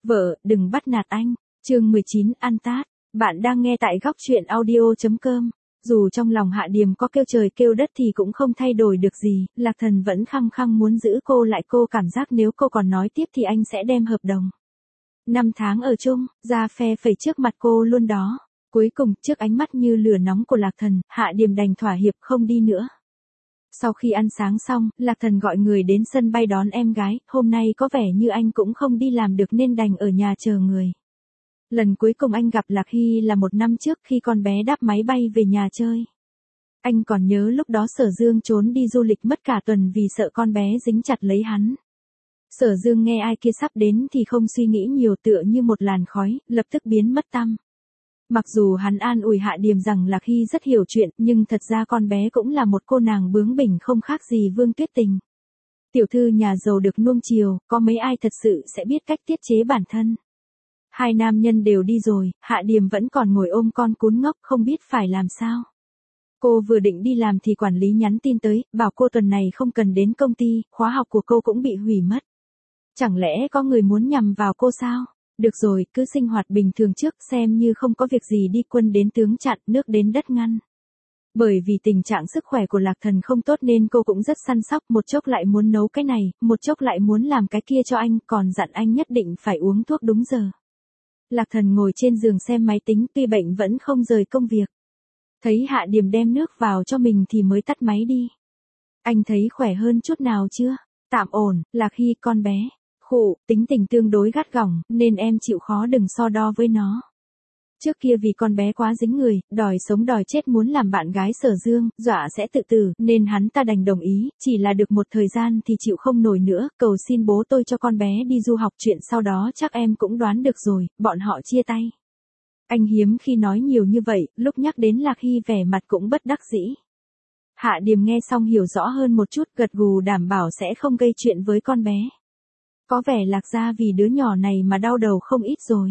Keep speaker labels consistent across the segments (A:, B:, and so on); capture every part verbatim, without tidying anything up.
A: Vợ, đừng bắt nạt anh. Chương mười chín, ăn tát. Bạn đang nghe tại góc truyện audio.com. Dù trong lòng Hạ Điềm có kêu trời kêu đất thì cũng không thay đổi được gì, Lạc Thần vẫn khăng khăng muốn giữ cô lại. Cô cảm giác nếu cô còn nói tiếp thì anh sẽ đem hợp đồng năm tháng ở chung ra phe phẩy trước mặt cô luôn đó. Cuối cùng, trước ánh mắt như lửa nóng của Lạc Thần, Hạ Điềm đành thỏa hiệp không đi nữa. Sau khi ăn sáng xong, Lạc Thần gọi người đến sân bay đón em gái. Hôm nay có vẻ như anh cũng không đi làm được nên đành ở nhà chờ người. Lần cuối cùng anh gặp Lạc Hy là một năm trước khi con bé đáp máy bay về nhà chơi. Anh còn nhớ lúc đó Sở Dương trốn đi du lịch mất cả tuần vì sợ con bé dính chặt lấy hắn. Sở Dương nghe ai kia sắp đến thì không suy nghĩ nhiều, tựa như một làn khói, lập tức biến mất tăm. Mặc dù hắn an ủi Hạ Điềm rằng Lạc Hy rất hiểu chuyện, nhưng thật ra con bé cũng là một cô nàng bướng bỉnh không khác gì Vương Tuyết Tình. Tiểu thư nhà giàu được nuông chiều, có mấy ai thật sự sẽ biết cách tiết chế bản thân. Hai nam nhân đều đi rồi, Hạ Điềm vẫn còn ngồi ôm con cún ngốc không biết phải làm sao. Cô vừa định đi làm thì quản lý nhắn tin tới, bảo cô tuần này không cần đến công ty, khóa học của cô cũng bị hủy mất. Chẳng lẽ có người muốn nhằm vào cô sao? Được rồi, cứ sinh hoạt bình thường trước, xem như không có việc gì đi, quân đến tướng chặn, nước đến đất ngăn. Bởi vì tình trạng sức khỏe của Lạc Thần không tốt nên cô cũng rất săn sóc, một chốc lại muốn nấu cái này, một chốc lại muốn làm cái kia cho anh, còn dặn anh nhất định phải uống thuốc đúng giờ. Lạc Thần ngồi trên giường xem máy tính, tuy bệnh vẫn không rời công việc. Thấy Hạ Điềm đem nước vào cho mình thì mới tắt máy đi. Anh thấy khỏe hơn chút nào chưa? Tạm ổn. Lạc Hy, con bé. Khụ, tính tình tương đối gắt gỏng, nên em chịu khó đừng so đo với nó. Trước kia vì con bé quá dính người, đòi sống đòi chết muốn làm bạn gái Sở Dương, dọa sẽ tự tử, nên hắn ta đành đồng ý, chỉ là được một thời gian thì chịu không nổi nữa, cầu xin bố tôi cho con bé đi du học. Chuyện sau đó chắc em cũng đoán được rồi, bọn họ chia tay. Anh hiếm khi nói nhiều như vậy, lúc nhắc đến Lạc Hy vẻ mặt cũng bất đắc dĩ. Hạ Điềm nghe xong hiểu rõ hơn một chút, gật gù đảm bảo sẽ không gây chuyện với con bé. Có vẻ Lạc gia vì đứa nhỏ này mà đau đầu không ít rồi.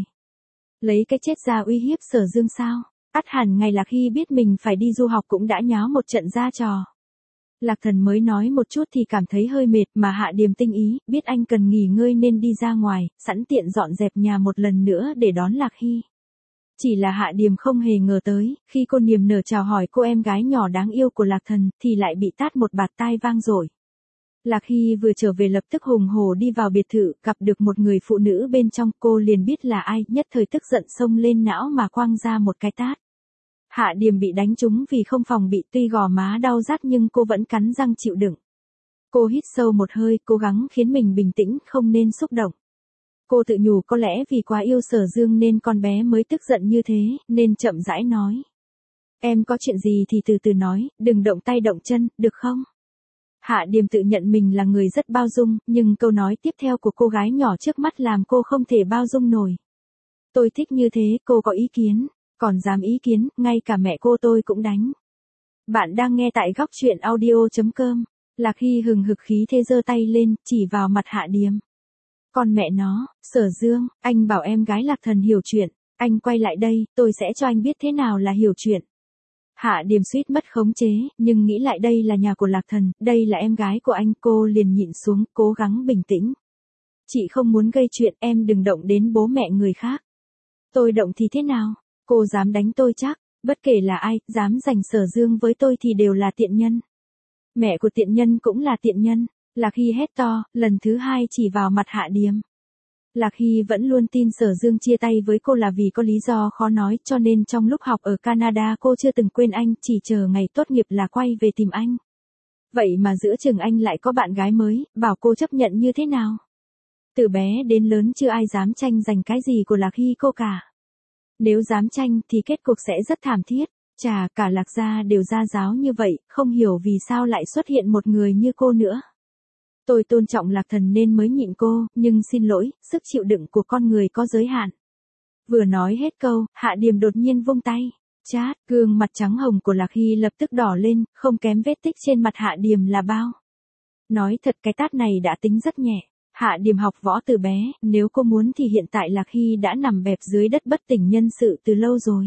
A: Lấy cái chết ra uy hiếp Sở Dương sao? Ắt hẳn ngày Lạc Hy biết mình phải đi du học cũng đã nháo một trận ra trò. Lạc Thần mới nói một chút thì cảm thấy hơi mệt, mà Hạ Điềm tinh ý, biết anh cần nghỉ ngơi nên đi ra ngoài, sẵn tiện dọn dẹp nhà một lần nữa để đón Lạc Hy. Chỉ là Hạ Điềm không hề ngờ tới, khi cô niềm nở chào hỏi cô em gái nhỏ đáng yêu của Lạc Thần, thì lại bị tát một bạt tai vang dội. Lạc Hy vừa trở về lập tức hùng hổ đi vào biệt thự, gặp được một người phụ nữ bên trong, cô liền biết là ai, nhất thời tức giận xông lên não mà quăng ra một cái tát. Hạ Điềm bị đánh trúng vì không phòng bị, tuy gò má đau rát nhưng cô vẫn cắn răng chịu đựng. Cô hít sâu một hơi, cố gắng khiến mình bình tĩnh, không nên xúc động. Cô tự nhủ có lẽ vì quá yêu Sở Dương nên con bé mới tức giận như thế, nên chậm rãi nói. Em có chuyện gì thì từ từ nói, đừng động tay động chân, được không? Hạ Điềm tự nhận mình là người rất bao dung, nhưng câu nói tiếp theo của cô gái nhỏ trước mắt làm cô không thể bao dung nổi. Tôi thích như thế, cô có ý kiến, còn dám ý kiến, ngay cả mẹ cô tôi cũng đánh. Bạn đang nghe tại góc truyện audio.com. Lạc Hy hừng hực khí thế giơ tay lên, chỉ vào mặt Hạ Điềm. Con mẹ nó, Sở Dương, anh bảo em gái Lạc Thần hiểu chuyện, anh quay lại đây, tôi sẽ cho anh biết thế nào là hiểu chuyện. Hạ Điềm suýt mất khống chế, nhưng nghĩ lại đây là nhà của Lạc Thần, đây là em gái của anh, cô liền nhịn xuống, cố gắng bình tĩnh. Chị không muốn gây chuyện, em đừng động đến bố mẹ người khác. Tôi động thì thế nào? Cô dám đánh tôi chắc, bất kể là ai, dám giành Sở Dương với tôi thì đều là tiện nhân. Mẹ của tiện nhân cũng là tiện nhân. Lạc Hy hét to, lần thứ hai chỉ vào mặt Hạ Điềm. Lạc Hy vẫn luôn tin Sở Dương chia tay với cô là vì có lý do khó nói, cho nên trong lúc học ở Canada cô chưa từng quên anh, chỉ chờ ngày tốt nghiệp là quay về tìm anh. Vậy mà giữa chừng anh lại có bạn gái mới, bảo cô chấp nhận như thế nào? Từ bé đến lớn chưa ai dám tranh giành cái gì của Lạc Hy cô cả. Nếu dám tranh thì kết cục sẽ rất thảm thiết. Chà, cả Lạc gia đều gia giáo như vậy, không hiểu vì sao lại xuất hiện một người như cô nữa. Tôi tôn trọng Lạc Thần nên mới nhịn cô, nhưng xin lỗi, sức chịu đựng của con người có giới hạn. Vừa nói hết câu, Hạ Điềm đột nhiên vung tay. Chát, gương mặt trắng hồng của Lạc Hy lập tức đỏ lên, không kém vết tích trên mặt Hạ Điềm là bao. Nói thật cái tát này đã tính rất nhẹ. Hạ Điềm học võ từ bé, nếu cô muốn thì hiện tại Lạc Hy đã nằm bẹp dưới đất bất tỉnh nhân sự từ lâu rồi.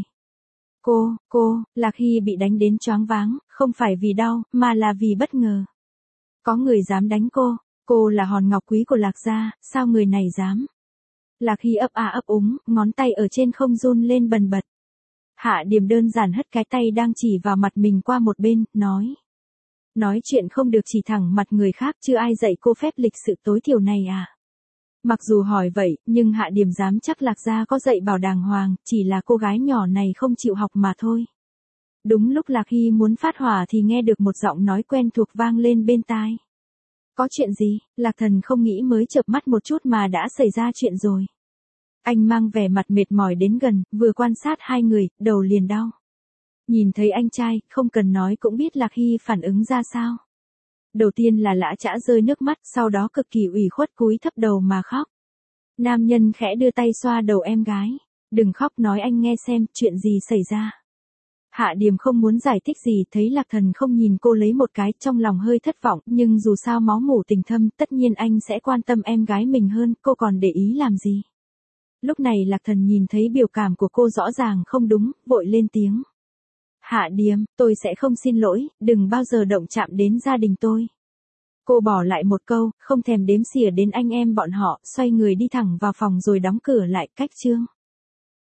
A: Cô, cô, Lạc Hy bị đánh đến choáng váng, không phải vì đau, mà là vì bất ngờ. Có người dám đánh cô, cô là hòn ngọc quý của Lạc gia, sao người này dám? Lạc Hy ấp a ấp úng, ngón tay ở trên không run lên bần bật. Hạ Điềm đơn giản hất cái tay đang chỉ vào mặt mình qua một bên, nói. Nói chuyện không được chỉ thẳng mặt người khác, chưa ai dạy cô phép lịch sự tối thiểu này à. Mặc dù hỏi vậy, nhưng Hạ Điềm dám chắc Lạc gia có dạy bảo đàng hoàng, chỉ là cô gái nhỏ này không chịu học mà thôi. Đúng lúc Lạc Hy muốn phát hỏa thì nghe được một giọng nói quen thuộc vang lên bên tai. Có chuyện gì? Lạc Thần không nghĩ mới chợp mắt một chút mà đã xảy ra chuyện rồi. Anh mang vẻ mặt mệt mỏi đến gần, vừa quan sát hai người, đầu liền đau. Nhìn thấy anh trai, không cần nói cũng biết Lạc Hy phản ứng ra sao. Đầu tiên là lã chã rơi nước mắt, sau đó cực kỳ ủy khuất cúi thấp đầu mà khóc. Nam nhân khẽ đưa tay xoa đầu em gái. Đừng khóc, nói anh nghe xem, chuyện gì xảy ra. Hạ Điềm không muốn giải thích gì, thấy Lạc Thần không nhìn cô lấy một cái, trong lòng hơi thất vọng, nhưng dù sao máu mủ tình thâm, tất nhiên anh sẽ quan tâm em gái mình hơn, cô còn để ý làm gì. Lúc này Lạc Thần nhìn thấy biểu cảm của cô rõ ràng không đúng, vội lên tiếng. Hạ Điềm, tôi sẽ không xin lỗi, đừng bao giờ động chạm đến gia đình tôi. Cô bỏ lại một câu, không thèm đếm xỉa đến anh em bọn họ, xoay người đi thẳng vào phòng rồi đóng cửa lại, cách chương.